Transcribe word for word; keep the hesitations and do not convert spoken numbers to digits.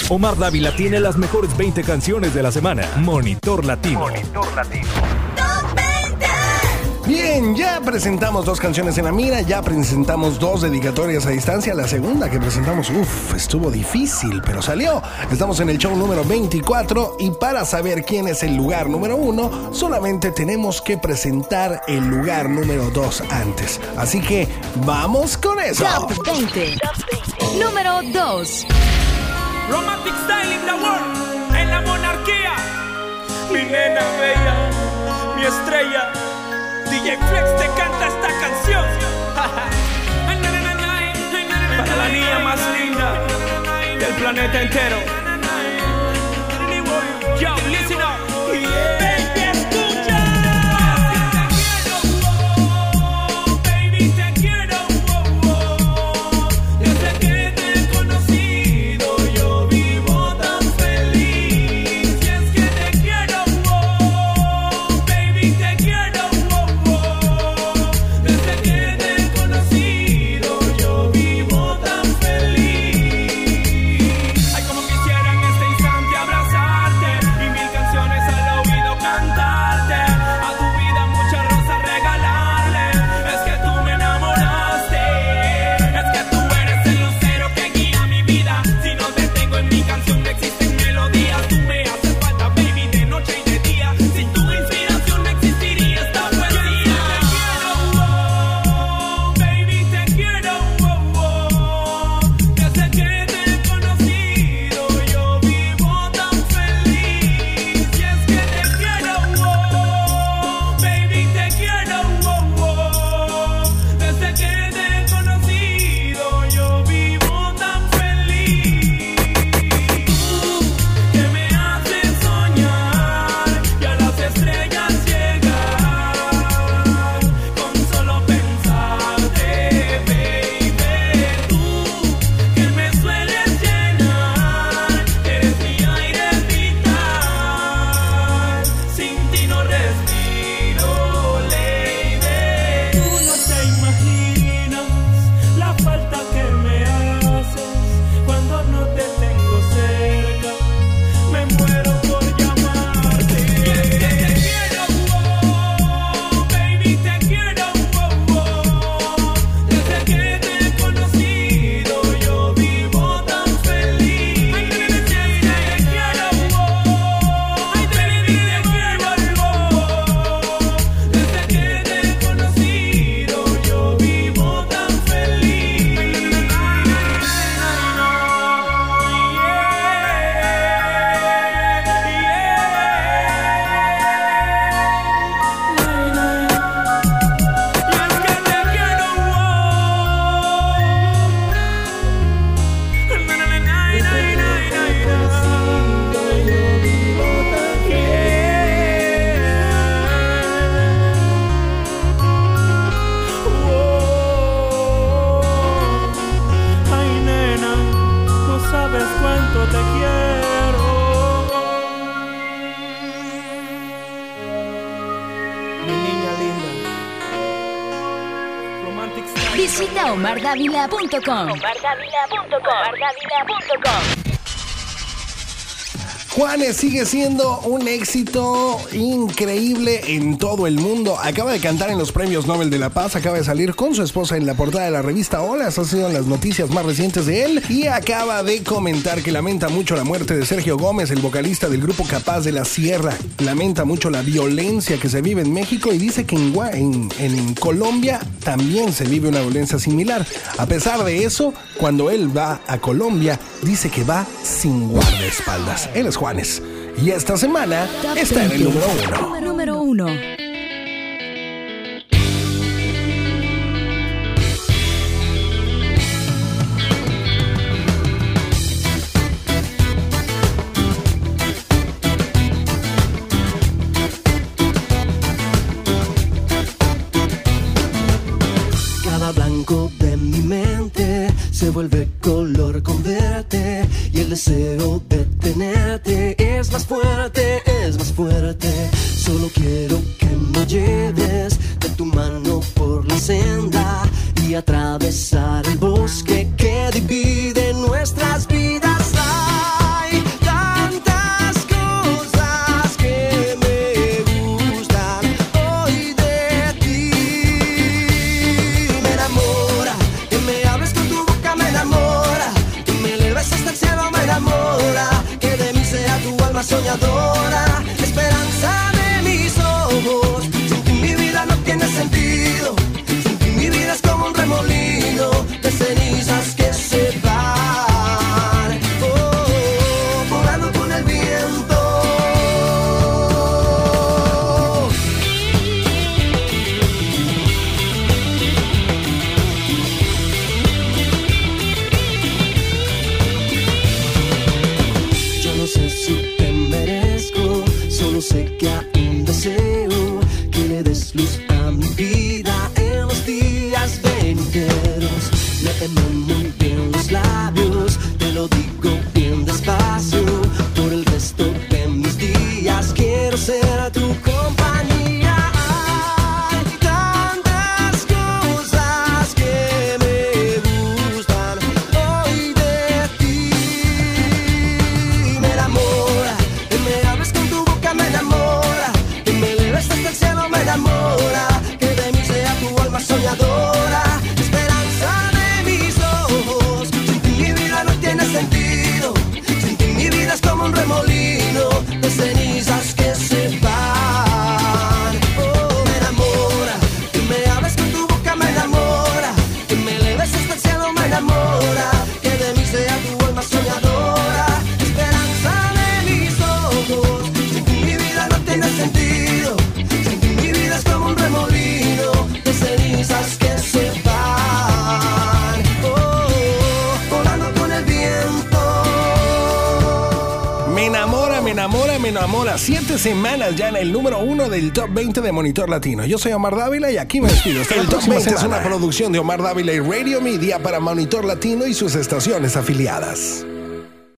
Omar Dávila tiene las mejores veinte canciones de la semana. Monitor Latino. Monitor Latino. Bien, ya presentamos dos canciones en la mira, ya presentamos dos dedicatorias a distancia. La segunda que presentamos, uff, estuvo difícil, pero salió. Estamos en el show número veinticuatro y para saber quién es el lugar número uno, solamente tenemos que presentar el lugar número dos antes. Así que, ¡vamos con eso! Top veinte. Número dos. Romantic Style in the World, en la monarquía. Mi nena bella, mi estrella. D J Flex te canta esta canción. Para la niña más linda del planeta entero. Yo, listen up. Baby, escucha. Baby, te quiero. Desde que te he conocido, yo vivo tan feliz. Y es que te quiero, baby, te quiero. Desde que te he conocido, yo vivo tan feliz. Ay, como quisiera en este instante abrazarte y mil canciones al oído cantarte. A tu vida muchas rosas regalarle. Es que tú me enamoraste. Es que tú eres el lucero que guía mi vida. Si no te tengo en mi canción no existen melodías. Tú me haces falta, baby, de noche y de día. Sin tu inspiración no existiría esta poesía. Baby, te quiero, desde que te he conocido, yo vivo tan feliz. Y es que te quiero, baby, te quiero, desde que te he conocido, yo vivo tan feliz. Que me haces soñar y a las estrellas llegar con solo pensarte, baby. Tú que me sueles llenar, eres mi aire vital. Sin ti no respiro, lady. Tú no te imaginas la falta que me haces cuando no te tengo cerca. Me muero por llamarte. Te quiero, baby, te quiero. Desde que te he conocido, yo vivo tan feliz. Te quiero, baby, te quiero. Desde que te he conocido, yo vivo tan feliz. Ay, nena, no sabes cuánto te quiero. Mi niña linda. Romantic Style. Visita omar davila punto com. omar davila punto com. omar davila punto com. Juanes sigue siendo un éxito increíble en todo el mundo. Acaba de cantar en los Premios Nobel de la Paz, acaba de salir con su esposa en la portada de la revista Hola, esas han sido las noticias más recientes de él, y acaba de comentar que lamenta mucho la muerte de Sergio Gómez, el vocalista del grupo Capaz de la Sierra. Lamenta mucho la violencia que se vive en México y dice que en, en, en Colombia también se vive una violencia similar. A pesar de eso, cuando él va a Colombia, dice que va sin guardaespaldas. Él es Juanes. Y esta semana Top está en el veinte. número uno. Número uno. Cada blanco de mi mente se vuelve color con verte, y el deseo de tenerte es más fuerte, es más fuerte. Solo quiero que me lleves de tu mano por la senda y atravesar el bosque que divide nuestras vidas. Ay, soñadora, esperanza de mis ojos. Sin ti mi vida no tiene sentido, sin ti mi vida es como un remolino de cenizas que se van, oh, volando con el viento. Yo no sé si te merezco, solo sé que aún deseo que le des luz a mi vida en los días venideros. Léeme muy bien los labios, te lo digo bien despacio. Por el resto de mis días quiero ser tu compañía. Hay tantas cosas que me gustan hoy de ti. Me enamora, que me hables con tu boca, me enamora, que me eleves hasta el cielo, me enamora, que de mí sea tu alma soñadora, esperanza de mis ojos. Sin ti mi vida no tiene sentido, sin ti mi vida es como un remolino de cenizas que se van, oh, me enamora, que me hables con tu boca, me enamora, que me eleves hasta el cielo, me enamora, que de mí sea tu alma soñadora, esperanza de mis ojos. Sin ti mi vida no tiene sentido, sin ti mi vida es como un remolino de cenizas que se van, oh, volando con el viento. Me enamora, me enamora, me enamora. Siete semanas ya en el número uno del Top veinte de Monitor Latino. Yo soy Omar Dávila y aquí me despido. Hasta el Top veinte es una producción de Omar Dávila y Radio Media para Monitor Latino y sus estaciones afiliadas.